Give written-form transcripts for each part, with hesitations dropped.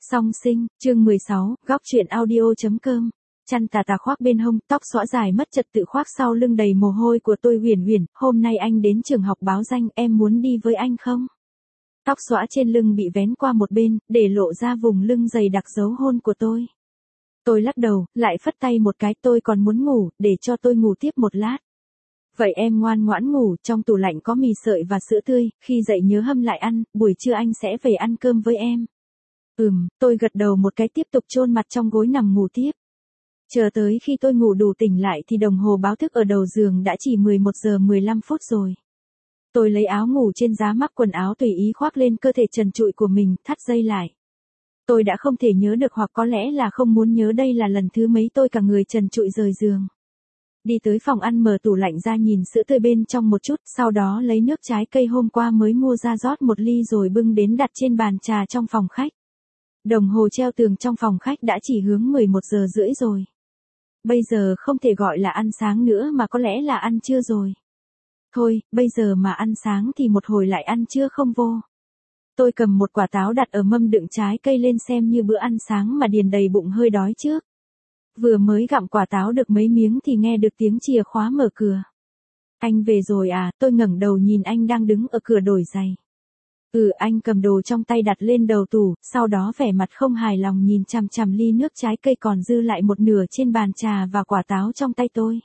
Song sinh, chương 16, góc truyện audio.com. Chăn tà tà khoác bên hông, tóc xõa dài mất trật tự khoác sau lưng đầy mồ hôi của tôi. Huyền Huyền, hôm nay anh đến trường học báo danh, em muốn đi với anh không? Tóc xõa trên lưng bị vén qua một bên, để lộ ra vùng lưng dày đặc dấu hôn của tôi. Tôi lắc đầu, lại phất tay một cái, tôi còn muốn ngủ, để cho tôi ngủ tiếp một lát. Vậy em ngoan ngoãn ngủ, trong tủ lạnh có mì sợi và sữa tươi, khi dậy nhớ hâm lại ăn, buổi trưa anh sẽ về ăn cơm với em. Tôi gật đầu một cái tiếp tục chôn mặt trong gối nằm ngủ tiếp. Chờ tới khi tôi ngủ đủ tỉnh lại thì đồng hồ báo thức ở đầu giường đã chỉ 11 giờ 15 phút rồi. Tôi lấy áo ngủ trên giá mắc quần áo tùy ý khoác lên cơ thể trần trụi của mình, thắt dây lại. Tôi đã không thể nhớ được, hoặc có lẽ là không muốn nhớ, đây là lần thứ mấy tôi cả người trần trụi rời giường. Đi tới phòng ăn, mở tủ lạnh ra nhìn sữa tươi bên trong một chút, sau đó lấy nước trái cây hôm qua mới mua ra rót một ly rồi bưng đến đặt trên bàn trà trong phòng khách. Đồng hồ treo tường trong phòng khách đã chỉ hướng 11 giờ rưỡi rồi. Bây giờ không thể gọi là ăn sáng nữa mà có lẽ là ăn trưa rồi. Thôi, bây giờ mà ăn sáng thì một hồi lại ăn trưa không vô. Tôi cầm một quả táo đặt ở mâm đựng trái cây lên xem như bữa ăn sáng mà điền đầy bụng hơi đói trước. Vừa mới gặm quả táo được mấy miếng thì nghe được tiếng chìa khóa mở cửa. Anh về rồi à? Tôi ngẩng đầu nhìn anh đang đứng ở cửa đổi giày. Anh cầm đồ trong tay đặt lên đầu tủ, sau đó vẻ mặt không hài lòng nhìn chằm chằm ly nước trái cây còn dư lại một nửa trên bàn trà và quả táo trong tay tôi.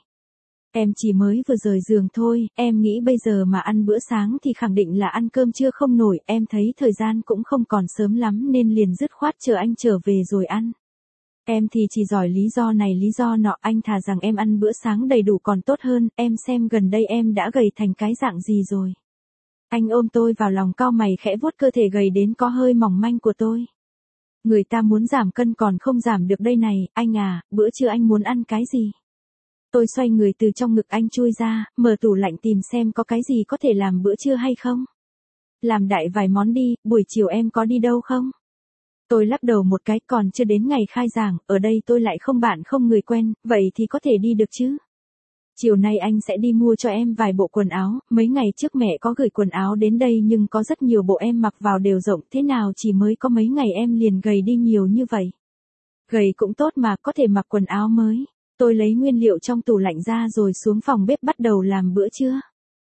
Em chỉ mới vừa rời giường thôi, em nghĩ bây giờ mà ăn bữa sáng thì khẳng định là ăn cơm trưa không nổi, em thấy thời gian cũng không còn sớm lắm nên liền dứt khoát chờ anh trở về rồi ăn. Em thì chỉ giỏi lý do này lý do nọ, anh thà rằng em ăn bữa sáng đầy đủ còn tốt hơn, em xem gần đây em đã gầy thành cái dạng gì rồi. Anh ôm tôi vào lòng, cau mày khẽ vuốt cơ thể gầy đến có hơi mỏng manh của tôi. Người ta muốn giảm cân còn không giảm được đây này, anh à, bữa trưa anh muốn ăn cái gì? Tôi xoay người từ trong ngực anh chui ra, mở tủ lạnh tìm xem có cái gì có thể làm bữa trưa hay không. Làm đại vài món đi, buổi chiều em có đi đâu không? Tôi lắc đầu một cái, còn chưa đến ngày khai giảng, ở đây tôi lại không bạn không người quen, vậy thì có thể đi được chứ? Chiều nay anh sẽ đi mua cho em vài bộ quần áo, mấy ngày trước mẹ có gửi quần áo đến đây nhưng có rất nhiều bộ em mặc vào đều rộng, thế nào chỉ mới có mấy ngày em liền gầy đi nhiều như vậy. Gầy cũng tốt mà, có thể mặc quần áo mới. Tôi lấy nguyên liệu trong tủ lạnh ra rồi xuống phòng bếp bắt đầu làm bữa trưa.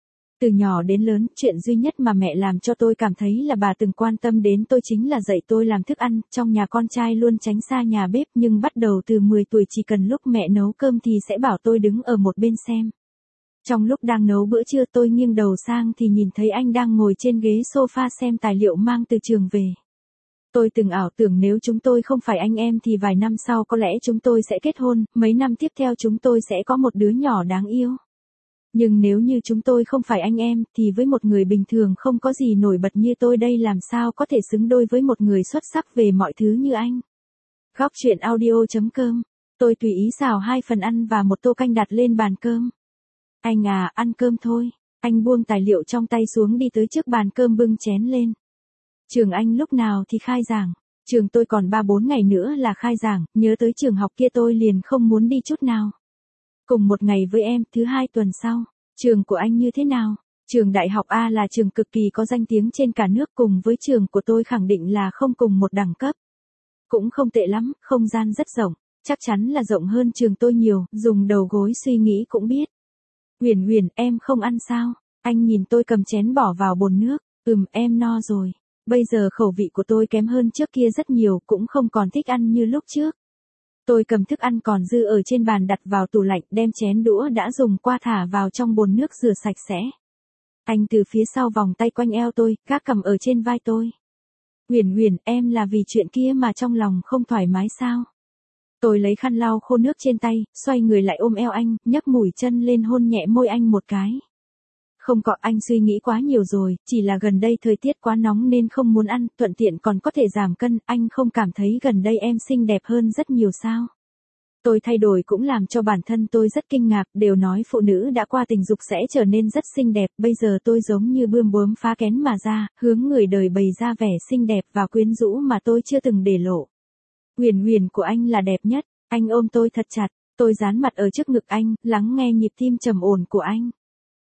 Từ nhỏ đến lớn, chuyện duy nhất mà mẹ làm cho tôi cảm thấy là bà từng quan tâm đến tôi chính là dạy tôi làm thức ăn, trong nhà con trai luôn tránh xa nhà bếp nhưng bắt đầu từ 10 tuổi chỉ cần lúc mẹ nấu cơm thì sẽ bảo tôi đứng ở một bên xem. Trong lúc đang nấu bữa trưa tôi nghiêng đầu sang thì nhìn thấy anh đang ngồi trên ghế sofa xem tài liệu mang từ trường về. Tôi từng ảo tưởng nếu chúng tôi không phải anh em thì vài năm sau có lẽ chúng tôi sẽ kết hôn, mấy năm tiếp theo chúng tôi sẽ có một đứa nhỏ đáng yêu. Nhưng nếu như chúng tôi không phải anh em thì với một người bình thường không có gì nổi bật như tôi đây làm sao có thể xứng đôi với một người xuất sắc về mọi thứ như anh. Góc truyện audio.com. Tôi tùy ý xào 2 phần ăn và một tô canh đặt lên bàn cơm. Anh à, ăn cơm thôi. Anh buông tài liệu trong tay xuống đi tới trước bàn cơm bưng chén lên. Trường anh lúc nào thì khai giảng? Trường tôi còn 3-4 ngày nữa là khai giảng, nhớ tới trường học kia tôi liền không muốn đi chút nào. Cùng một ngày với em, thứ 2 tuần sau. Trường của anh như thế nào? Trường đại học A là trường cực kỳ có danh tiếng trên cả nước, cùng với trường của tôi khẳng định là không cùng một đẳng cấp. Cũng không tệ lắm, không gian rất rộng, chắc chắn là rộng hơn trường tôi nhiều, dùng đầu gối suy nghĩ cũng biết. Huyền Huyền, em không ăn sao? Anh nhìn tôi cầm chén bỏ vào bồn nước, em no rồi. Bây giờ khẩu vị của tôi kém hơn trước kia rất nhiều, cũng không còn thích ăn như lúc trước. Tôi cầm thức ăn còn dư ở trên bàn đặt vào tủ lạnh, đem chén đũa đã dùng qua thả vào trong bồn nước rửa sạch sẽ. Anh từ phía sau vòng tay quanh eo tôi, gác cầm ở trên vai tôi. Huyền Huyền, em là vì chuyện kia mà trong lòng không thoải mái sao? Tôi lấy khăn lau khô nước trên tay, xoay người lại ôm eo anh, nhấc mũi chân lên hôn nhẹ môi anh một cái. Không có, anh suy nghĩ quá nhiều rồi, chỉ là gần đây thời tiết quá nóng nên không muốn ăn, thuận tiện còn có thể giảm cân, anh không cảm thấy gần đây em xinh đẹp hơn rất nhiều sao? Tôi thay đổi cũng làm cho bản thân tôi rất kinh ngạc, đều nói phụ nữ đã qua tình dục sẽ trở nên rất xinh đẹp, bây giờ tôi giống như bươm bướm phá kén mà ra, hướng người đời bày ra vẻ xinh đẹp và quyến rũ mà tôi chưa từng để lộ. Huyền Huyền của anh là đẹp nhất, anh ôm tôi thật chặt, tôi dán mặt ở trước ngực anh, lắng nghe nhịp tim trầm ổn của anh.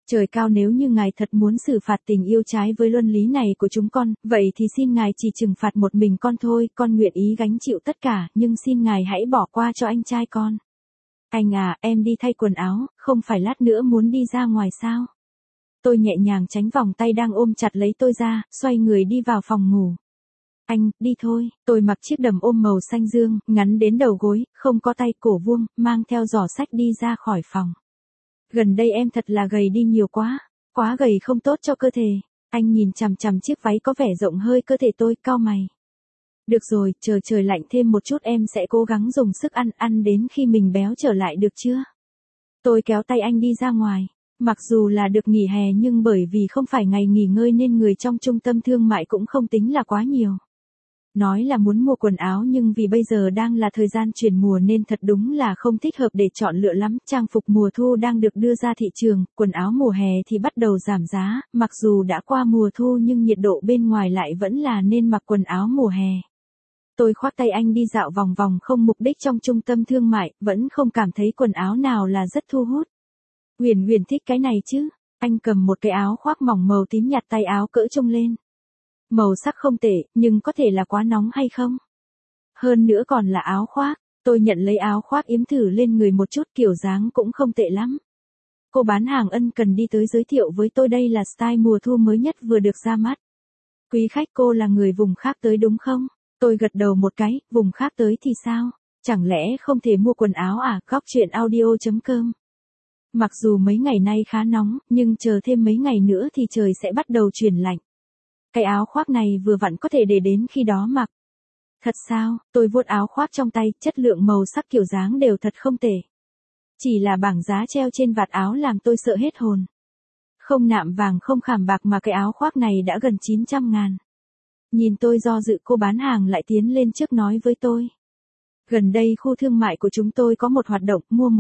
Trời cao, nếu như ngài thật muốn xử phạt tình yêu trái với luân lý này của chúng con, vậy thì xin ngài chỉ trừng phạt một mình con thôi, con nguyện ý gánh chịu tất cả, nhưng xin ngài hãy bỏ qua cho anh trai con. Anh à, em đi thay quần áo, không phải lát nữa muốn đi ra ngoài sao? Tôi nhẹ nhàng tránh vòng tay đang ôm chặt lấy tôi ra, xoay người đi vào phòng ngủ. Anh, đi thôi. Tôi mặc chiếc đầm ôm màu xanh dương, ngắn đến đầu gối, không có tay, cổ vuông, mang theo giỏ sách đi ra khỏi phòng. Gần đây em thật là gầy đi nhiều quá gầy không tốt cho cơ thể. Anh nhìn chằm chằm chiếc váy có vẻ rộng hơi cơ thể tôi, cau mày. Được rồi, trời lạnh thêm một chút em sẽ cố gắng dùng sức ăn đến khi mình béo trở lại được chưa? Tôi kéo tay anh đi ra ngoài. Mặc dù là được nghỉ hè nhưng bởi vì không phải ngày nghỉ ngơi nên người trong trung tâm thương mại cũng không tính là quá nhiều. Nói là muốn mua quần áo nhưng vì bây giờ đang là thời gian chuyển mùa nên thật đúng là không thích hợp để chọn lựa lắm. Trang phục mùa thu đang được đưa ra thị trường, quần áo mùa hè thì bắt đầu giảm giá, mặc dù đã qua mùa thu nhưng nhiệt độ bên ngoài lại vẫn là nên mặc quần áo mùa hè. Tôi khoác tay anh đi dạo vòng vòng không mục đích trong trung tâm thương mại, vẫn không cảm thấy quần áo nào là rất thu hút. Huyền Huyền thích cái này chứ? Anh cầm một cái áo khoác mỏng màu tím nhạt, tay áo cỡ trông lên. Màu sắc không tệ, nhưng có thể là quá nóng hay không? Hơn nữa còn là áo khoác. Tôi nhận lấy áo khoác yếm thử lên người một chút, kiểu dáng cũng không tệ lắm. Cô bán hàng ân cần đi tới giới thiệu với tôi đây là style mùa thu mới nhất vừa được ra mắt. Quý khách, cô là người vùng khác tới đúng không? Tôi gật đầu một cái, vùng khác tới thì sao? Chẳng lẽ không thể mua quần áo à? Góc chuyện audio.com. Mặc dù mấy ngày nay khá nóng, nhưng chờ thêm mấy ngày nữa thì trời sẽ bắt đầu chuyển lạnh. Cái áo khoác này vừa vặn có thể để đến khi đó mặc. Thật sao? Tôi vuốt áo khoác trong tay, chất lượng màu sắc kiểu dáng đều thật không tệ. Chỉ là bảng giá treo trên vạt áo làm tôi sợ hết hồn. Không nạm vàng không khảm bạc mà cái áo khoác này đã gần 900.000. Nhìn tôi do dự, cô bán hàng lại tiến lên trước nói với tôi. Gần đây khu thương mại của chúng tôi có một hoạt động mua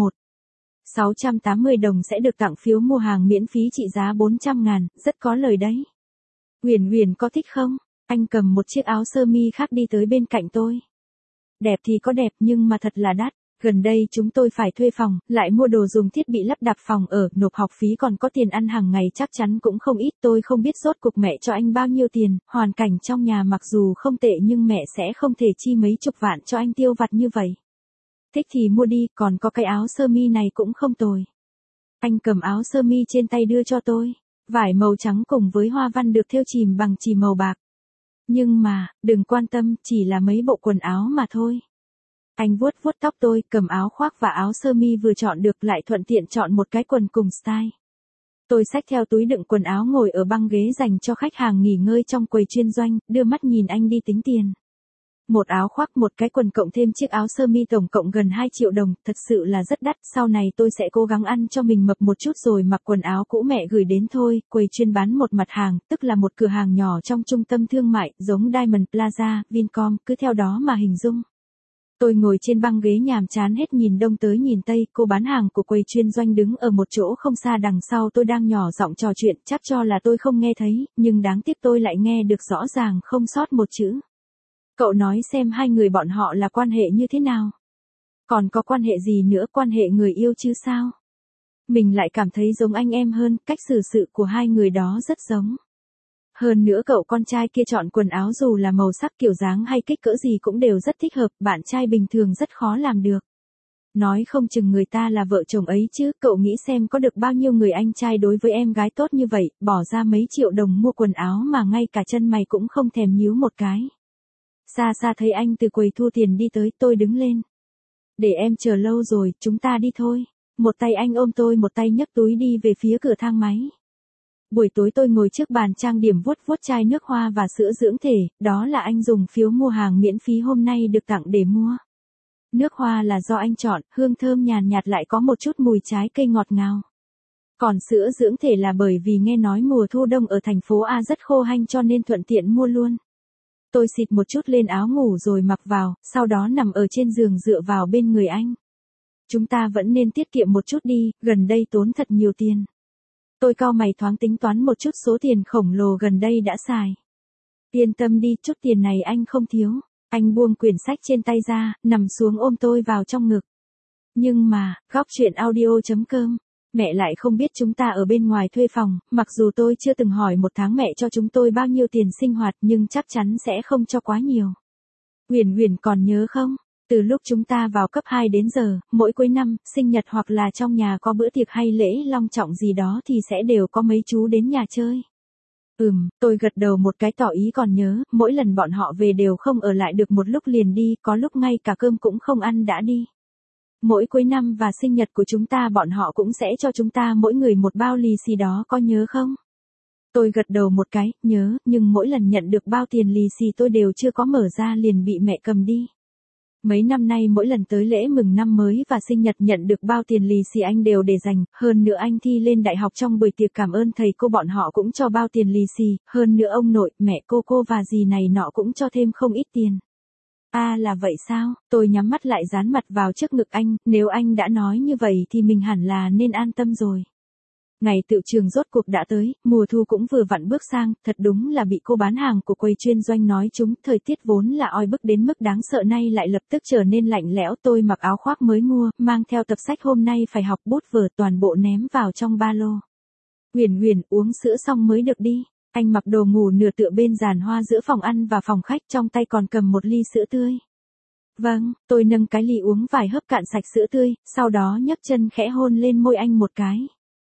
680 đồng sẽ được tặng phiếu mua hàng miễn phí trị giá 400.000, rất có lời đấy. Huyền Huyền có thích không? Anh cầm một chiếc áo sơ mi khác đi tới bên cạnh tôi. Đẹp thì có đẹp nhưng mà thật là đắt. Gần đây chúng tôi phải thuê phòng, lại mua đồ dùng thiết bị lắp đặt phòng ở, nộp học phí còn có tiền ăn hàng ngày chắc chắn cũng không ít. Tôi không biết rốt cuộc mẹ cho anh bao nhiêu tiền, hoàn cảnh trong nhà mặc dù không tệ nhưng mẹ sẽ không thể chi mấy chục vạn cho anh tiêu vặt như vậy. Thích thì mua đi, còn có cái áo sơ mi này cũng không tồi. Anh cầm áo sơ mi trên tay đưa cho tôi. Vải màu trắng cùng với hoa văn được thêu chìm bằng chì màu bạc. Nhưng mà, đừng quan tâm, chỉ là mấy bộ quần áo mà thôi. Anh vuốt tóc tôi, cầm áo khoác và áo sơ mi vừa chọn được lại thuận tiện chọn một cái quần cùng style. Tôi xách theo túi đựng quần áo ngồi ở băng ghế dành cho khách hàng nghỉ ngơi trong quầy chuyên doanh, đưa mắt nhìn anh đi tính tiền. Một áo khoác, một cái quần cộng thêm chiếc áo sơ mi tổng cộng gần 2 triệu đồng, thật sự là rất đắt. Sau này tôi sẽ cố gắng ăn cho mình mập một chút rồi mặc quần áo cũ mẹ gửi đến thôi. Quầy chuyên bán một mặt hàng, tức là một cửa hàng nhỏ trong trung tâm thương mại, giống Diamond Plaza, Vincom, cứ theo đó mà hình dung. Tôi ngồi trên băng ghế nhàm chán hết nhìn đông tới nhìn tây, cô bán hàng của quầy chuyên doanh đứng ở một chỗ không xa đằng sau tôi đang nhỏ giọng trò chuyện, chắc cho là tôi không nghe thấy, nhưng đáng tiếc tôi lại nghe được rõ ràng không sót một chữ. Cậu nói xem hai người bọn họ là quan hệ như thế nào? Còn có quan hệ gì nữa, quan hệ người yêu chứ sao? Mình lại cảm thấy giống anh em hơn, cách xử sự của hai người đó rất giống. Hơn nữa cậu con trai kia chọn quần áo dù là màu sắc kiểu dáng hay kích cỡ gì cũng đều rất thích hợp, bạn trai bình thường rất khó làm được. Nói không chừng người ta là vợ chồng ấy chứ, cậu nghĩ xem có được bao nhiêu người anh trai đối với em gái tốt như vậy, bỏ ra mấy triệu đồng mua quần áo mà ngay cả chân mày cũng không thèm nhíu một cái. Xa xa thấy anh từ quầy thu tiền đi tới, tôi đứng lên. Để em chờ lâu rồi, chúng ta đi thôi. Một tay anh ôm tôi, một tay nhấc túi đi về phía cửa thang máy. Buổi tối tôi ngồi trước bàn trang điểm vuốt chai nước hoa và sữa dưỡng thể, đó là anh dùng phiếu mua hàng miễn phí hôm nay được tặng để mua. Nước hoa là do anh chọn, hương thơm nhàn nhạt lại có một chút mùi trái cây ngọt ngào. Còn sữa dưỡng thể là bởi vì nghe nói mùa thu đông ở thành phố A rất khô hanh cho nên thuận tiện mua luôn. Tôi xịt một chút lên áo ngủ rồi mặc vào, sau đó nằm ở trên giường dựa vào bên người anh. Chúng ta vẫn nên tiết kiệm một chút đi, gần đây tốn thật nhiều tiền. Tôi cau mày thoáng tính toán một chút số tiền khổng lồ gần đây đã xài. Yên tâm đi, chút tiền này anh không thiếu. Anh buông quyển sách trên tay ra, nằm xuống ôm tôi vào trong ngực. Nhưng mà, góc chuyện audio.com Mẹ lại không biết chúng ta ở bên ngoài thuê phòng, mặc dù tôi chưa từng hỏi một tháng mẹ cho chúng tôi bao nhiêu tiền sinh hoạt nhưng chắc chắn sẽ không cho quá nhiều. Huyền Huyền còn nhớ không? Từ lúc chúng ta vào cấp 2 đến giờ, mỗi cuối năm, sinh nhật hoặc là trong nhà có bữa tiệc hay lễ long trọng gì đó thì sẽ đều có mấy chú đến nhà chơi. Tôi gật đầu một cái tỏ ý còn nhớ, mỗi lần bọn họ về đều không ở lại được một lúc liền đi, có lúc ngay cả cơm cũng không ăn đã đi. Mỗi cuối năm và sinh nhật của chúng ta bọn họ cũng sẽ cho chúng ta mỗi người một bao lì xì đó, có nhớ không? Tôi gật đầu một cái, nhớ, nhưng mỗi lần nhận được bao tiền lì xì tôi đều chưa có mở ra liền bị mẹ cầm đi. Mấy năm nay mỗi lần tới lễ mừng năm mới và sinh nhật nhận được bao tiền lì xì anh đều để dành, hơn nữa anh thi lên đại học trong buổi tiệc cảm ơn thầy cô bọn họ cũng cho bao tiền lì xì, hơn nữa ông nội, mẹ cô và dì này nọ cũng cho thêm không ít tiền. À là vậy sao? Tôi nhắm mắt lại dán mặt vào trước ngực anh, nếu anh đã nói như vậy thì mình hẳn là nên an tâm rồi. Ngày tựu trường rốt cuộc đã tới, mùa thu cũng vừa vặn bước sang, thật đúng là bị cô bán hàng của quầy chuyên doanh nói chúng, thời tiết vốn là oi bức đến mức đáng sợ nay lại lập tức trở nên lạnh lẽo. Tôi mặc áo khoác mới mua, mang theo tập sách hôm nay phải học, bút vở toàn bộ ném vào trong ba lô. Huyền Huyền, uống sữa xong mới được đi. Anh mặc đồ ngủ nửa tựa bên giàn hoa giữa phòng ăn và phòng khách, trong tay còn cầm một ly sữa tươi. Vâng, tôi nâng cái ly uống vài hớp cạn sạch sữa tươi, sau đó nhấc chân khẽ hôn lên môi anh một cái.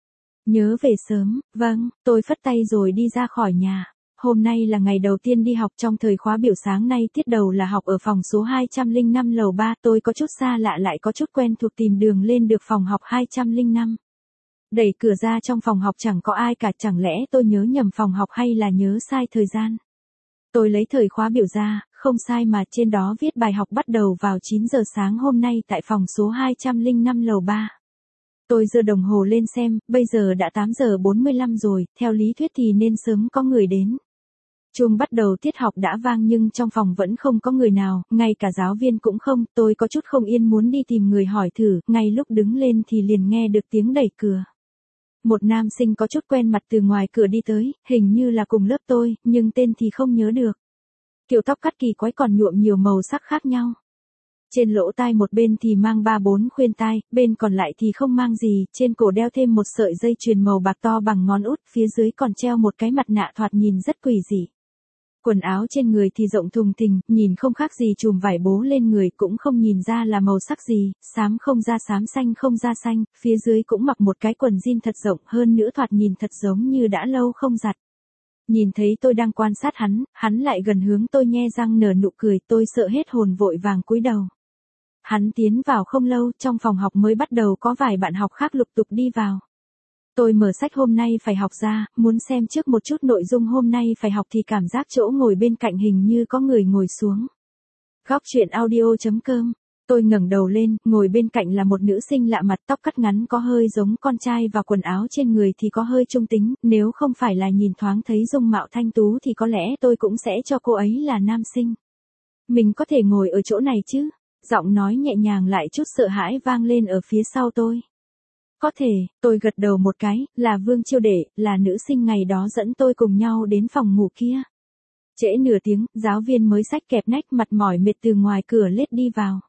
Nhớ về sớm, vâng, tôi phất tay rồi đi ra khỏi nhà. Hôm nay là ngày đầu tiên đi học trong thời khóa biểu sáng nay, tiết đầu là học ở phòng số 205 lầu 3, tôi có chút xa lạ lại có chút quen thuộc, tìm đường lên được phòng học 205. Đẩy cửa ra trong phòng học chẳng có ai cả, chẳng lẽ tôi nhớ nhầm phòng học hay là nhớ sai thời gian. Tôi lấy thời khóa biểu ra, không sai mà, trên đó viết bài học bắt đầu vào 9 giờ sáng hôm nay tại phòng số 205 lầu 3. Tôi giơ đồng hồ lên xem, bây giờ đã 8 giờ 45 rồi, theo lý thuyết thì nên sớm có người đến. Chuông bắt đầu tiết học đã vang nhưng trong phòng vẫn không có người nào, ngay cả giáo viên cũng không, tôi có chút không yên muốn đi tìm người hỏi thử, ngay lúc đứng lên thì liền nghe được tiếng đẩy cửa. Một nam sinh có chút quen mặt từ ngoài cửa đi tới, hình như là cùng lớp tôi, nhưng tên thì không nhớ được. Kiểu tóc cắt kỳ quái còn nhuộm nhiều màu sắc khác nhau. Trên lỗ tai một bên thì mang 3-4 khuyên tai, bên còn lại thì không mang gì, trên cổ đeo thêm một sợi dây chuyền màu bạc to bằng ngón út, phía dưới còn treo một cái mặt nạ thoạt nhìn rất quỷ dị. Quần áo trên người thì rộng thùng thình, nhìn không khác gì chùm vải bố lên người, cũng không nhìn ra là màu sắc gì, xám không ra xám, xanh không ra xanh, phía dưới cũng mặc một cái quần jean thật rộng, hơn nữa thoạt nhìn thật giống như đã lâu không giặt. Nhìn thấy tôi đang quan sát hắn lại gần hướng tôi nhe răng nở nụ cười, tôi sợ hết hồn vội vàng cúi đầu. Hắn tiến vào không lâu, trong phòng học mới bắt đầu có vài bạn học khác lục tục đi vào. Tôi mở sách hôm nay phải học ra, muốn xem trước một chút nội dung hôm nay phải học thì cảm giác chỗ ngồi bên cạnh hình như có người ngồi xuống. Góc truyện audio.com. Tôi ngẩng đầu lên, ngồi bên cạnh là một nữ sinh lạ mặt, tóc cắt ngắn có hơi giống con trai và quần áo trên người thì có hơi trung tính, nếu không phải là nhìn thoáng thấy dung mạo thanh tú thì có lẽ tôi cũng sẽ cho cô ấy là nam sinh. Mình có thể ngồi ở chỗ này chứ? Giọng nói nhẹ nhàng lại chút sợ hãi vang lên ở phía sau tôi. Có thể, tôi gật đầu một cái, là Vương Chiêu Đệ, là nữ sinh ngày đó dẫn tôi cùng nhau đến phòng ngủ kia. Trễ nửa tiếng, giáo viên mới xách kẹp nách mặt mỏi mệt từ ngoài cửa lết đi vào.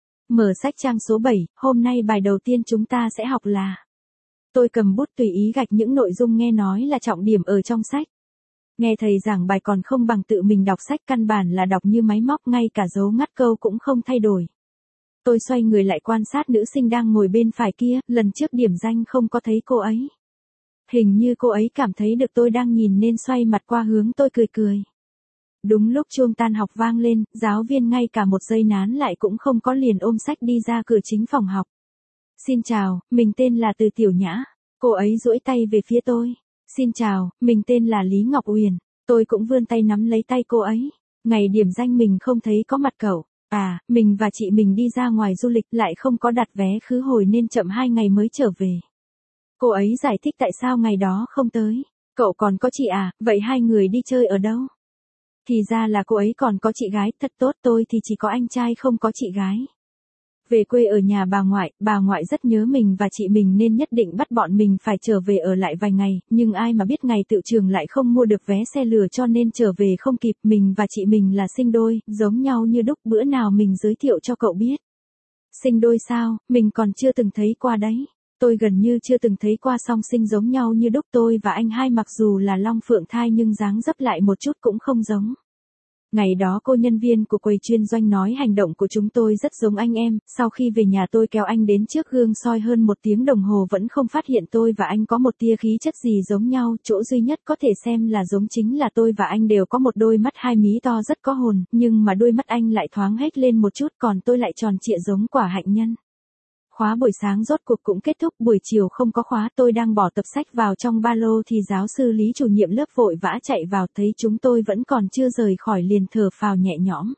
Mở sách trang số 7, hôm nay bài đầu tiên chúng ta sẽ học là. Tôi cầm bút tùy ý gạch những nội dung nghe nói là trọng điểm ở trong sách. Nghe thầy giảng bài còn không bằng tự mình đọc sách, căn bản là đọc như máy móc, ngay cả dấu ngắt câu cũng không thay đổi. Tôi xoay người lại quan sát nữ sinh đang ngồi bên phải kia, lần trước điểm danh không có thấy cô ấy. Hình như cô ấy cảm thấy được tôi đang nhìn nên xoay mặt qua hướng tôi cười cười. Đúng lúc chuông tan học vang lên, giáo viên ngay cả một giây nán lại cũng không có liền ôm sách đi ra cửa chính phòng học. Xin chào, mình tên là Từ Tiểu Nhã. Cô ấy duỗi tay về phía tôi. Xin chào, mình tên là Lý Ngọc Uyển. Tôi cũng vươn tay nắm lấy tay cô ấy. Ngày điểm danh mình không thấy có mặt cậu. À, mình và chị mình đi ra ngoài du lịch lại không có đặt vé khứ hồi nên chậm 2 ngày mới trở về. Cô ấy giải thích tại sao ngày đó không tới. Cậu còn có chị à, vậy hai người đi chơi ở đâu? Thì ra là cô ấy còn có chị gái, thật tốt, tôi thì chỉ có anh trai không có chị gái. Về quê ở nhà bà ngoại rất nhớ mình và chị mình nên nhất định bắt bọn mình phải trở về ở lại vài ngày, nhưng ai mà biết ngày tựu trường lại không mua được vé xe lửa cho nên trở về không kịp, mình và chị mình là sinh đôi, giống nhau như đúc, bữa nào mình giới thiệu cho cậu biết. Sinh đôi sao, mình còn chưa từng thấy qua đấy. Tôi gần như chưa từng thấy qua song sinh giống nhau như đúc, tôi và anh hai mặc dù là long phượng thai nhưng dáng dấp lại một chút cũng không giống. Ngày đó cô nhân viên của quầy chuyên doanh nói hành động của chúng tôi rất giống anh em, sau khi về nhà tôi kéo anh đến trước gương soi hơn 1 tiếng đồng hồ vẫn không phát hiện tôi và anh có một tia khí chất gì giống nhau, chỗ duy nhất có thể xem là giống chính là tôi và anh đều có một đôi mắt hai mí to rất có hồn, nhưng mà đôi mắt anh lại thoáng hết lên một chút còn tôi lại tròn trịa giống quả hạnh nhân. Khóa buổi sáng rốt cuộc cũng kết thúc, buổi chiều không có khóa, tôi đang bỏ tập sách vào trong ba lô thì giáo sư Lý chủ nhiệm lớp vội vã chạy vào, thấy chúng tôi vẫn còn chưa rời khỏi liền thở phào nhẹ nhõm.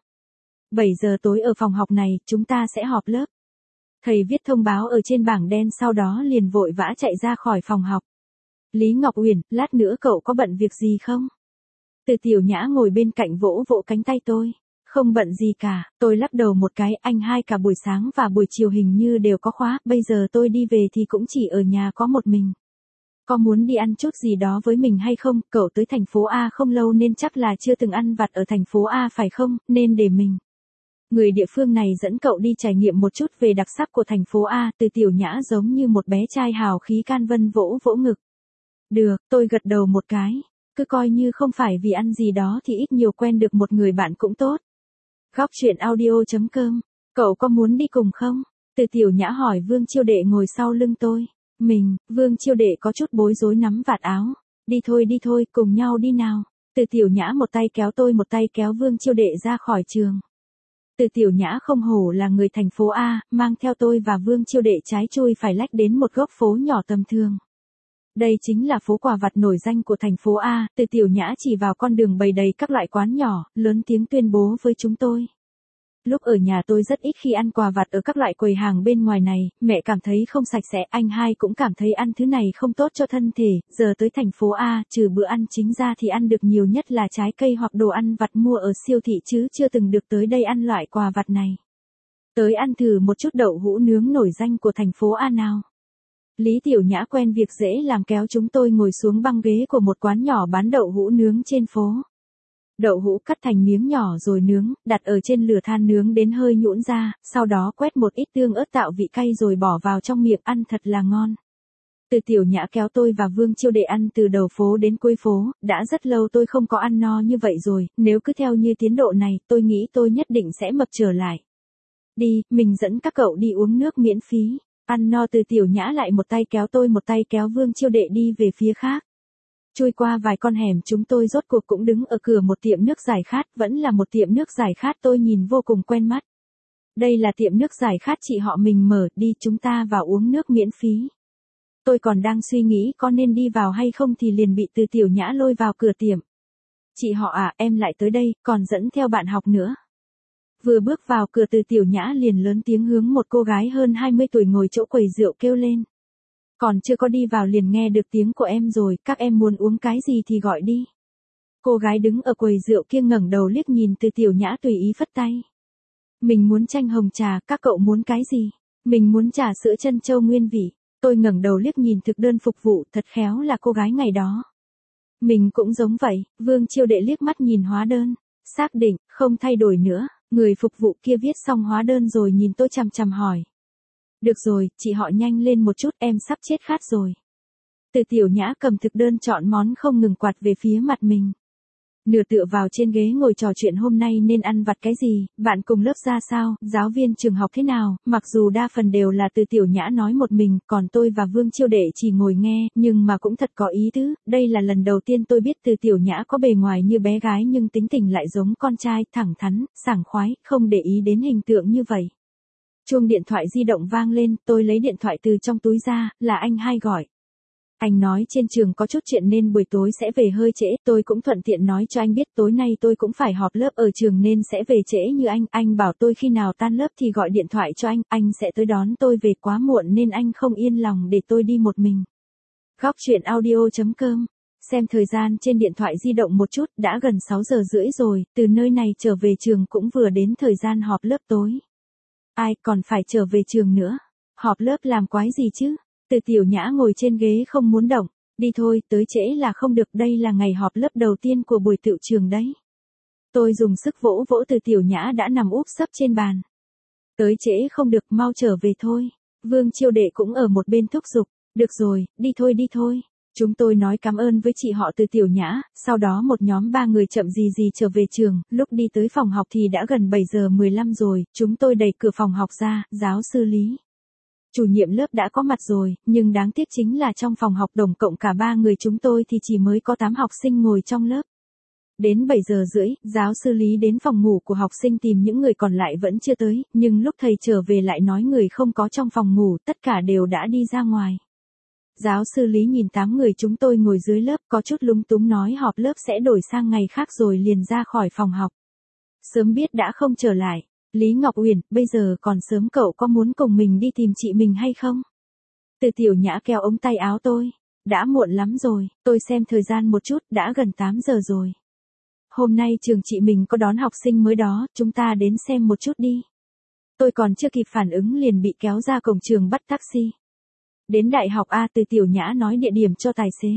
7 giờ tối ở phòng học này, chúng ta sẽ họp lớp. Thầy viết thông báo ở trên bảng đen sau đó liền vội vã chạy ra khỏi phòng học. Lý Ngọc Uyển, lát nữa cậu có bận việc gì không? Từ Tiểu Nhã ngồi bên cạnh vỗ vỗ cánh tay tôi. Không bận gì cả, tôi lắc đầu một cái, anh hai cả buổi sáng và buổi chiều hình như đều có khóa, bây giờ tôi đi về thì cũng chỉ ở nhà có một mình. Có muốn đi ăn chút gì đó với mình hay không? Cậu tới thành phố A không lâu nên chắc là chưa từng ăn vặt ở thành phố A phải không, nên để mình. Người địa phương này dẫn cậu đi trải nghiệm một chút về đặc sắc của thành phố A. Từ Tiểu Nhã giống như một bé trai hào khí can vân vỗ vỗ ngực. Được, tôi gật đầu một cái, cứ coi như không phải vì ăn gì đó thì ít nhiều quen được một người bạn cũng tốt. Góc chuyện audio.com, cậu có muốn đi cùng không? Từ Tiểu Nhã hỏi Vương Chiêu Đệ ngồi sau lưng tôi. Vương Chiêu Đệ có chút bối rối nắm vạt áo. Đi thôi, cùng nhau đi nào. Từ Tiểu Nhã một tay kéo tôi một tay kéo Vương Chiêu Đệ ra khỏi trường. Từ Tiểu Nhã không hổ là người thành phố A, mang theo tôi và Vương Chiêu Đệ trái chui phải lách đến một góc phố nhỏ tầm thường. Đây chính là phố quà vặt nổi danh của thành phố A, Từ Tiểu Nhã chỉ vào con đường bày đầy các loại quán nhỏ, lớn tiếng tuyên bố với chúng tôi. Lúc ở nhà tôi rất ít khi ăn quà vặt ở các loại quầy hàng bên ngoài này, mẹ cảm thấy không sạch sẽ, anh hai cũng cảm thấy ăn thứ này không tốt cho thân thể, giờ tới thành phố A, trừ bữa ăn chính ra thì ăn được nhiều nhất là trái cây hoặc đồ ăn vặt mua ở siêu thị chứ chưa từng được tới đây ăn loại quà vặt này. Tới ăn thử một chút đậu hũ nướng nổi danh của thành phố A nào. Lý Tiểu Nhã quen việc dễ làm kéo chúng tôi ngồi xuống băng ghế của một quán nhỏ bán đậu hũ nướng trên phố. Đậu hũ cắt thành miếng nhỏ rồi nướng, đặt ở trên lửa than nướng đến hơi nhũn ra, sau đó quét một ít tương ớt tạo vị cay rồi bỏ vào trong miệng ăn thật là ngon. Từ Tiểu Nhã kéo tôi và Vương Chiêu Đệ ăn từ đầu phố đến cuối phố, đã rất lâu tôi không có ăn no như vậy rồi, nếu cứ theo như tiến độ này, tôi nghĩ tôi nhất định sẽ mập trở lại. Đi, mình dẫn các cậu đi uống nước miễn phí. Ăn no Từ Tiểu Nhã lại một tay kéo tôi một tay kéo Vương Chiêu Đệ đi về phía khác. Chui qua vài con hẻm chúng tôi rốt cuộc cũng đứng ở cửa một tiệm nước giải khát, vẫn là một tiệm nước giải khát tôi nhìn vô cùng quen mắt. Đây là tiệm nước giải khát chị họ mình mở, đi chúng ta vào uống nước miễn phí. Tôi còn đang suy nghĩ có nên đi vào hay không thì liền bị Từ Tiểu Nhã lôi vào cửa tiệm. Chị họ à, em lại tới đây, còn dẫn theo bạn học nữa. Vừa bước vào cửa Từ Tiểu Nhã liền lớn tiếng hướng một cô gái hơn 20 tuổi ngồi chỗ quầy rượu kêu lên. Còn chưa có đi vào liền nghe được tiếng của em rồi, các em muốn uống cái gì thì gọi đi. Cô gái đứng ở quầy rượu kia ngẩng đầu liếc nhìn Từ Tiểu Nhã tùy ý phất tay. Mình muốn chanh hồng trà, các cậu muốn cái gì? Mình muốn trà sữa trân châu nguyên vị. Tôi ngẩng đầu liếc nhìn thực đơn phục vụ, thật khéo là cô gái ngày đó. Mình cũng giống vậy, Vương Chiêu Đệ liếc mắt nhìn hóa đơn. Xác định, không thay đổi nữa, người phục vụ kia viết xong hóa đơn rồi nhìn tôi chằm chằm hỏi. Được rồi, chị họ nhanh lên một chút, em sắp chết khát rồi. Từ Tiểu Nhã cầm thực đơn chọn món không ngừng quạt về phía mặt mình. Nửa tựa vào trên ghế ngồi trò chuyện hôm nay nên ăn vặt cái gì, bạn cùng lớp ra sao, giáo viên trường học thế nào, mặc dù đa phần đều là Từ Tiểu Nhã nói một mình, còn tôi và Vương Chiêu Đệ chỉ ngồi nghe, nhưng mà cũng thật có ý tứ, đây là lần đầu tiên tôi biết Từ Tiểu Nhã có bề ngoài như bé gái nhưng tính tình lại giống con trai, thẳng thắn, sảng khoái, không để ý đến hình tượng như vậy. Chuông điện thoại di động vang lên, tôi lấy điện thoại từ trong túi ra, là anh hai gọi. Anh nói trên trường có chút chuyện nên buổi tối sẽ về hơi trễ, tôi cũng thuận tiện nói cho anh biết tối nay tôi cũng phải họp lớp ở trường nên sẽ về trễ như anh bảo tôi khi nào tan lớp thì gọi điện thoại cho anh sẽ tới đón tôi về quá muộn nên anh không yên lòng để tôi đi một mình. Góc chuyện audio.com, xem thời gian trên điện thoại di động một chút, đã gần 6 giờ rưỡi rồi, từ nơi này trở về trường cũng vừa đến thời gian họp lớp tối. Ai còn phải trở về trường nữa, họp lớp làm quái gì chứ? Từ Tiểu Nhã ngồi trên ghế không muốn động, đi thôi, tới trễ là không được, đây là ngày họp lớp đầu tiên của buổi tựu trường đấy. Tôi dùng sức vỗ vỗ Từ Tiểu Nhã đã nằm úp sấp trên bàn. Tới trễ không được, mau trở về thôi. Vương Chiêu Đệ cũng ở một bên thúc giục, được rồi, đi thôi. Chúng tôi nói cảm ơn với chị họ Từ Tiểu Nhã, sau đó một nhóm 3 người chậm gì trở về trường, lúc đi tới phòng học thì đã gần 7 giờ 15 rồi, chúng tôi đẩy cửa phòng học ra, giáo sư Lý. Chủ nhiệm lớp đã có mặt rồi, nhưng đáng tiếc chính là trong phòng học tổng cộng cả 3 người chúng tôi thì chỉ mới có 8 học sinh ngồi trong lớp. Đến 7 giờ rưỡi, giáo sư Lý đến phòng ngủ của học sinh tìm những người còn lại vẫn chưa tới, nhưng lúc thầy trở về lại nói người không có trong phòng ngủ, tất cả đều đã đi ra ngoài. Giáo sư Lý nhìn 8 người chúng tôi ngồi dưới lớp có chút lúng túng nói họp lớp sẽ đổi sang ngày khác rồi liền ra khỏi phòng học. Sớm biết đã không trở lại. Lý Ngọc Uyển, bây giờ còn sớm cậu có muốn cùng mình đi tìm chị mình hay không? Từ Tiểu Nhã kéo ống tay áo tôi. Đã muộn lắm rồi, tôi xem thời gian một chút, đã gần 8 giờ rồi. Hôm nay trường chị mình có đón học sinh mới đó, chúng ta đến xem một chút đi. Tôi còn chưa kịp phản ứng liền bị kéo ra cổng trường bắt taxi. Đến đại học A, Từ Tiểu Nhã nói địa điểm cho tài xế.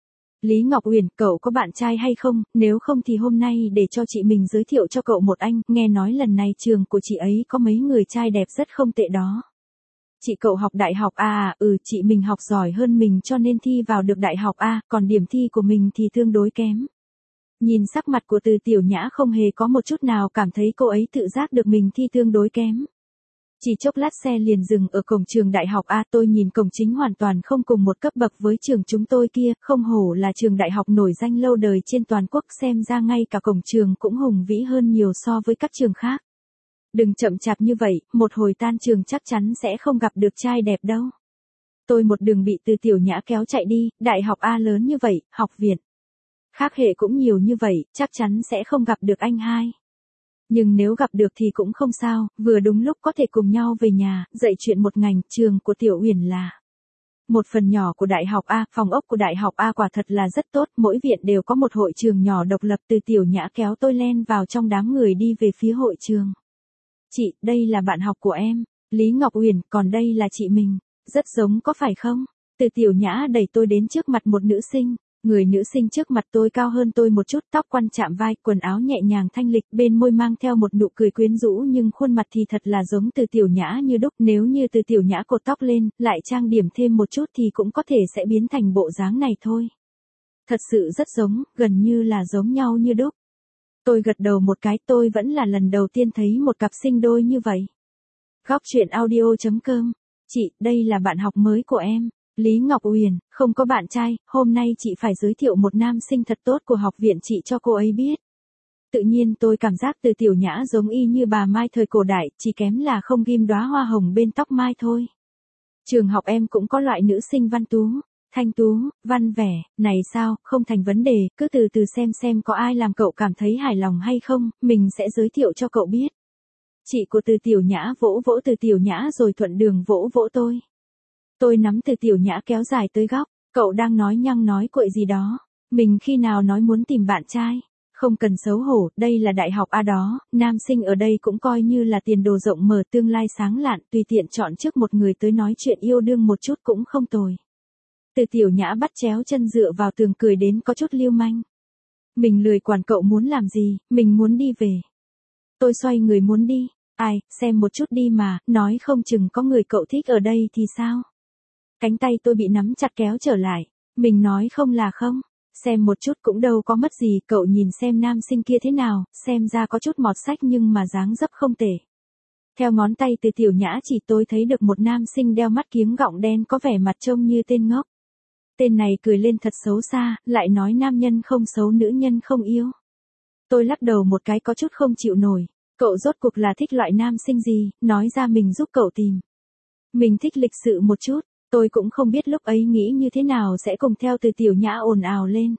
Lý Ngọc Uyển, cậu có bạn trai hay không, nếu không thì hôm nay để cho chị mình giới thiệu cho cậu một anh, nghe nói lần này trường của chị ấy có mấy người trai đẹp rất không tệ đó. Chị cậu học đại học A chị mình học giỏi hơn mình cho nên thi vào được đại học A, còn điểm thi của mình thì tương đối kém. Nhìn sắc mặt của Từ Tiểu Nhã không hề có một chút nào cảm thấy cô ấy tự giác được mình thi tương đối kém. Chỉ chốc lát xe liền dừng ở cổng trường đại học A, tôi nhìn cổng chính hoàn toàn không cùng một cấp bậc với trường chúng tôi kia, không hổ là trường đại học nổi danh lâu đời trên toàn quốc, xem ra ngay cả cổng trường cũng hùng vĩ hơn nhiều so với các trường khác. Đừng chậm chạp như vậy, một hồi tan trường chắc chắn sẽ không gặp được trai đẹp đâu. Tôi một đường bị Từ Tiểu Nhã kéo chạy đi, đại học A lớn như vậy, học viện khác hệ cũng nhiều như vậy, chắc chắn sẽ không gặp được anh hai. Nhưng nếu gặp được thì cũng không sao, vừa đúng lúc có thể cùng nhau về nhà, dạy chuyện một ngành, trường của Tiểu Uyển là một phần nhỏ của đại học A, phòng ốc của đại học A quả thật là rất tốt, mỗi viện đều có một hội trường nhỏ độc lập. Từ Tiểu Nhã kéo tôi len vào trong đám người đi về phía hội trường. Chị, đây là bạn học của em, Lý Ngọc Uyển, còn đây là chị mình, rất giống có phải không? Từ Tiểu Nhã đẩy tôi đến trước mặt một nữ sinh. Người nữ sinh trước mặt tôi cao hơn tôi một chút, tóc quăn chạm vai, quần áo nhẹ nhàng thanh lịch, bên môi mang theo một nụ cười quyến rũ nhưng khuôn mặt thì thật là giống Từ Tiểu Nhã như đúc. Nếu như Từ Tiểu Nhã cột tóc lên, lại trang điểm thêm một chút thì cũng có thể sẽ biến thành bộ dáng này thôi. Thật sự rất giống, gần như là giống nhau như đúc. Tôi gật đầu một cái, tôi vẫn là lần đầu tiên thấy một cặp sinh đôi như vậy. Góc truyện audio.com. Chị, đây là bạn học mới của em. Lý Ngọc Uyển, không có bạn trai, hôm nay chị phải giới thiệu một nam sinh thật tốt của học viện chị cho cô ấy biết. Tự nhiên tôi cảm giác Từ Tiểu Nhã giống y như bà Mai thời cổ đại, chỉ kém là không ghim đóa hoa hồng bên tóc mai thôi. Trường học em cũng có loại nữ sinh văn tú, thanh tú, văn vẻ, này sao, không thành vấn đề, cứ từ từ xem có ai làm cậu cảm thấy hài lòng hay không, mình sẽ giới thiệu cho cậu biết. Chị của Từ Tiểu Nhã vỗ vỗ Từ Tiểu Nhã rồi thuận đường vỗ vỗ tôi. Tôi nắm Từ Tiểu Nhã kéo dài tới góc, cậu đang nói nhăng nói cuội gì đó, mình khi nào nói muốn tìm bạn trai, không cần xấu hổ, đây là đại học A đó, nam sinh ở đây cũng coi như là tiền đồ rộng mở, tương lai sáng lạn, tùy tiện chọn trước một người tới nói chuyện yêu đương một chút cũng không tồi. Từ Tiểu Nhã bắt chéo chân dựa vào tường cười đến có chút lưu manh. Mình lười quản cậu muốn làm gì, mình muốn đi về. Tôi xoay người muốn đi, ai, xem một chút đi mà, nói không chừng có người cậu thích ở đây thì sao? Cánh tay tôi bị nắm chặt kéo trở lại, mình nói không là không, xem một chút cũng đâu có mất gì, cậu nhìn xem nam sinh kia thế nào, xem ra có chút mọt sách nhưng mà dáng dấp không tệ. Theo ngón tay Từ Tiểu Nhã chỉ tôi thấy được một nam sinh đeo mắt kiếng gọng đen có vẻ mặt trông như tên ngốc. Tên này cười lên thật xấu xa, lại nói nam nhân không xấu nữ nhân không yêu. Tôi lắc đầu một cái có chút không chịu nổi, cậu rốt cuộc là thích loại nam sinh gì, nói ra mình giúp cậu tìm. Mình thích lịch sự một chút. Tôi cũng không biết lúc ấy nghĩ như thế nào sẽ cùng theo Từ Tiểu Nhã ồn ào lên.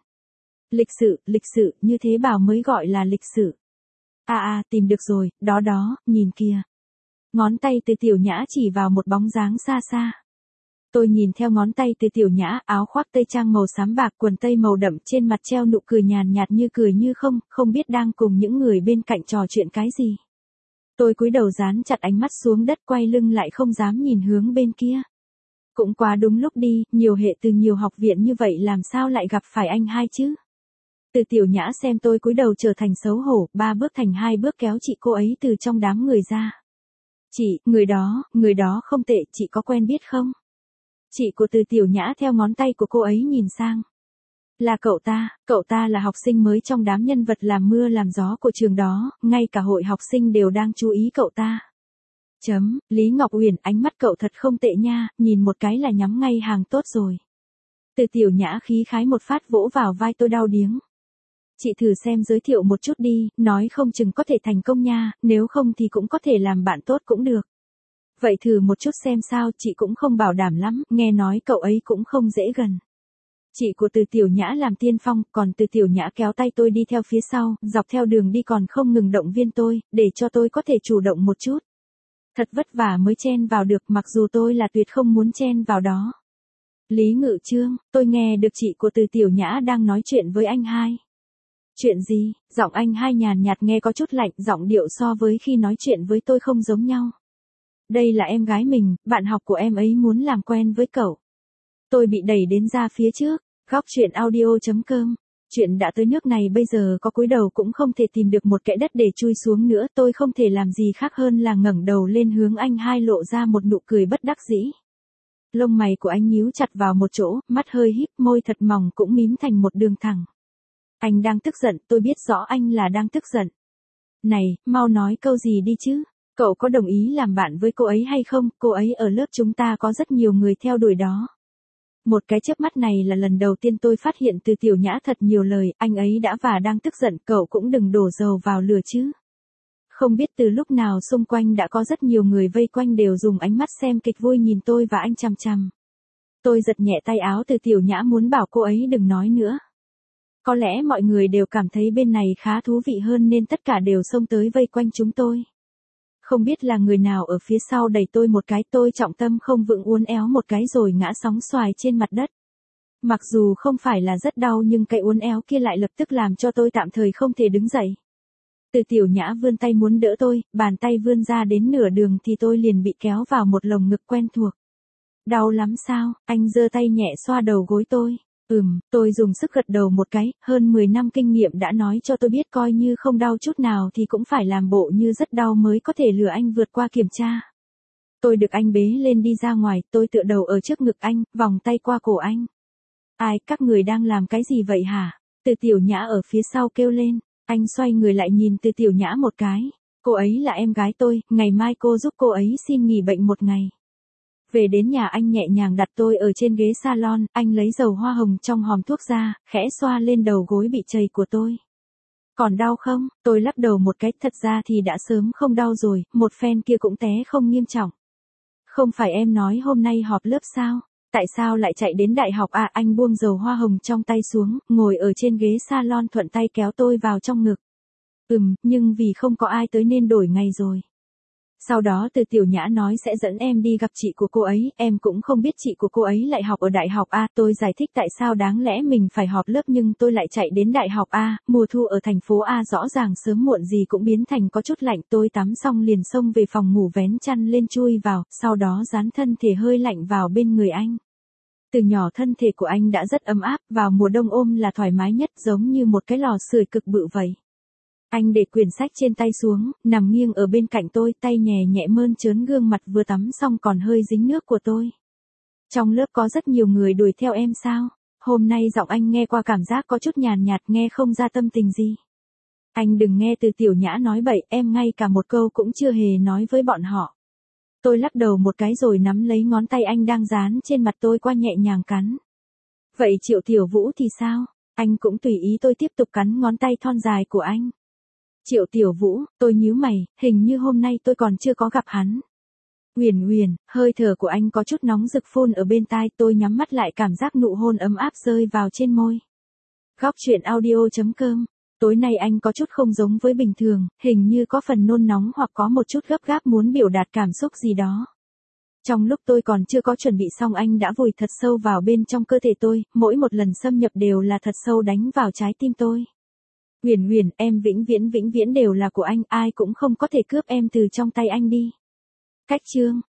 Lịch sự, như thế bảo mới gọi là lịch sự. Tìm được rồi, đó, nhìn kìa. Ngón tay Từ Tiểu Nhã chỉ vào một bóng dáng xa xa. Tôi nhìn theo ngón tay Từ Tiểu Nhã, áo khoác tây trang màu xám bạc, quần tây màu đậm, trên mặt treo nụ cười nhàn nhạt như cười như không, không biết đang cùng những người bên cạnh trò chuyện cái gì. Tôi cúi đầu dán chặt ánh mắt xuống đất, quay lưng lại không dám nhìn hướng bên kia. Cũng quá đúng lúc đi, nhiều hệ từ nhiều học viện như vậy làm sao lại gặp phải anh hai chứ? Từ Tiểu Nhã xem tôi cúi đầu trở thành xấu hổ, 3 bước thành 2 bước kéo chị cô ấy từ trong đám người ra. Chị, người đó không tệ, chị có quen biết không? Chị của Từ Tiểu Nhã theo ngón tay của cô ấy nhìn sang. Là cậu ta là học sinh mới trong đám nhân vật làm mưa làm gió của trường đó, ngay cả hội học sinh đều đang chú ý cậu ta. Lý Ngọc Uyển, ánh mắt cậu thật không tệ nha, nhìn một cái là nhắm ngay hàng tốt rồi. Từ Tiểu Nhã khí khái một phát vỗ vào vai tôi đau điếng. Chị thử xem giới thiệu một chút đi, nói không chừng có thể thành công nha, nếu không thì cũng có thể làm bạn tốt cũng được. Vậy thử một chút xem sao, chị cũng không bảo đảm lắm, nghe nói cậu ấy cũng không dễ gần. Chị của Từ Tiểu Nhã làm tiên phong, còn Từ Tiểu Nhã kéo tay tôi đi theo phía sau, dọc theo đường đi còn không ngừng động viên tôi, để cho tôi có thể chủ động một chút. Thật vất vả mới chen vào được, mặc dù tôi là tuyệt không muốn chen vào đó. Lý Ngự Trương, tôi nghe được chị của Từ Tiểu Nhã đang nói chuyện với anh hai. Chuyện gì? Giọng anh hai nhàn nhạt nghe có chút lạnh, giọng điệu so với khi nói chuyện với tôi không giống nhau. Đây là em gái mình, bạn học của em ấy muốn làm quen với cậu. Tôi bị đẩy đến ra phía trước, góc chuyện audio.com. Chuyện đã tới nước này bây giờ có cúi đầu cũng không thể tìm được một kẽ đất để chui xuống nữa, tôi không thể làm gì khác hơn là ngẩng đầu lên hướng anh hai lộ ra một nụ cười bất đắc dĩ. Lông mày của anh nhíu chặt vào một chỗ, mắt hơi híp, môi thật mỏng cũng mím thành một đường thẳng. Anh đang tức giận, tôi biết rõ anh là đang tức giận. Này, mau nói câu gì đi chứ, cậu có đồng ý làm bạn với cô ấy hay không, cô ấy ở lớp chúng ta có rất nhiều người theo đuổi đó. Một cái chớp mắt này là lần đầu tiên tôi phát hiện Từ Tiểu Nhã thật nhiều lời, anh ấy đã và đang tức giận, cậu cũng đừng đổ dầu vào lửa chứ. Không biết từ lúc nào xung quanh đã có rất nhiều người vây quanh đều dùng ánh mắt xem kịch vui nhìn tôi và anh chằm chằm. Tôi giật nhẹ tay áo Từ Tiểu Nhã muốn bảo cô ấy đừng nói nữa. Có lẽ mọi người đều cảm thấy bên này khá thú vị hơn nên tất cả đều xông tới vây quanh chúng tôi. Không biết là người nào ở phía sau đẩy tôi một cái, tôi trọng tâm không vững uốn éo một cái rồi ngã sóng xoài trên mặt đất. Mặc dù không phải là rất đau nhưng cái uốn éo kia lại lập tức làm cho tôi tạm thời không thể đứng dậy. Từ Tiểu Nhã vươn tay muốn đỡ tôi, bàn tay vươn ra đến nửa đường thì tôi liền bị kéo vào một lồng ngực quen thuộc. Đau lắm sao? Anh giơ tay nhẹ xoa đầu gối tôi. Tôi dùng sức gật đầu một cái, hơn 10 năm kinh nghiệm đã nói cho tôi biết coi như không đau chút nào thì cũng phải làm bộ như rất đau mới có thể lừa anh vượt qua kiểm tra. Tôi được anh bế lên đi ra ngoài, tôi tựa đầu ở trước ngực anh, vòng tay qua cổ anh. Ai, các người đang làm cái gì vậy hả? Từ Tiểu Nhã ở phía sau kêu lên, anh xoay người lại nhìn Từ Tiểu Nhã một cái. Cô ấy là em gái tôi, ngày mai cô giúp cô ấy xin nghỉ bệnh một ngày. Về đến nhà anh nhẹ nhàng đặt tôi ở trên ghế salon, anh lấy dầu hoa hồng trong hòm thuốc ra, khẽ xoa lên đầu gối bị chày của tôi. Còn đau không? Tôi lắc đầu một cái, thật ra thì đã sớm không đau rồi, một phen kia cũng té không nghiêm trọng. Không phải em nói hôm nay họp lớp sao? Tại sao lại chạy đến đại học à? Anh buông dầu hoa hồng trong tay xuống, ngồi ở trên ghế salon thuận tay kéo tôi vào trong ngực. Nhưng vì không có ai tới nên đổi ngày rồi. Sau đó Từ Tiểu Nhã nói sẽ dẫn em đi gặp chị của cô ấy, em cũng không biết chị của cô ấy lại học ở đại học A, tôi giải thích tại sao đáng lẽ mình phải họp lớp nhưng tôi lại chạy đến đại học A, mùa thu ở thành phố A rõ ràng sớm muộn gì cũng biến thành có chút lạnh, tôi tắm xong liền xông về phòng ngủ vén chăn lên chui vào, sau đó dán thân thể hơi lạnh vào bên người anh. Từ nhỏ thân thể của anh đã rất ấm áp, vào mùa đông ôm là thoải mái nhất giống như một cái lò sưởi cực bự vậy. Anh để quyển sách trên tay xuống, nằm nghiêng ở bên cạnh tôi, tay nhẹ nhẹ mơn trớn gương mặt vừa tắm xong còn hơi dính nước của tôi. Trong lớp có rất nhiều người đuổi theo em sao? Hôm nay giọng anh nghe qua cảm giác có chút nhàn nhạt, nghe không ra tâm tình gì. Anh đừng nghe Từ Tiểu Nhã nói bậy, em ngay cả một câu cũng chưa hề nói với bọn họ. Tôi lắc đầu một cái rồi nắm lấy ngón tay anh đang dán trên mặt tôi qua nhẹ nhàng cắn. Vậy Triệu Tiểu Vũ thì sao? Anh cũng tùy ý tôi tiếp tục cắn ngón tay thon dài của anh. Triệu Tiểu Vũ, tôi nhíu mày, hình như hôm nay tôi còn chưa có gặp hắn. Huyền, hơi thở của anh có chút nóng rực phun ở bên tai, tôi nhắm mắt lại cảm giác nụ hôn ấm áp rơi vào trên môi. Góc chuyện audio.com. Tối nay anh có chút không giống với bình thường, hình như có phần nôn nóng hoặc có một chút gấp gáp muốn biểu đạt cảm xúc gì đó. Trong lúc tôi còn chưa có chuẩn bị xong anh đã vùi thật sâu vào bên trong cơ thể tôi, mỗi một lần xâm nhập đều là thật sâu đánh vào trái tim tôi. Huyền, em vĩnh viễn đều là của anh, ai cũng không có thể cướp em từ trong tay anh đi. Cách chương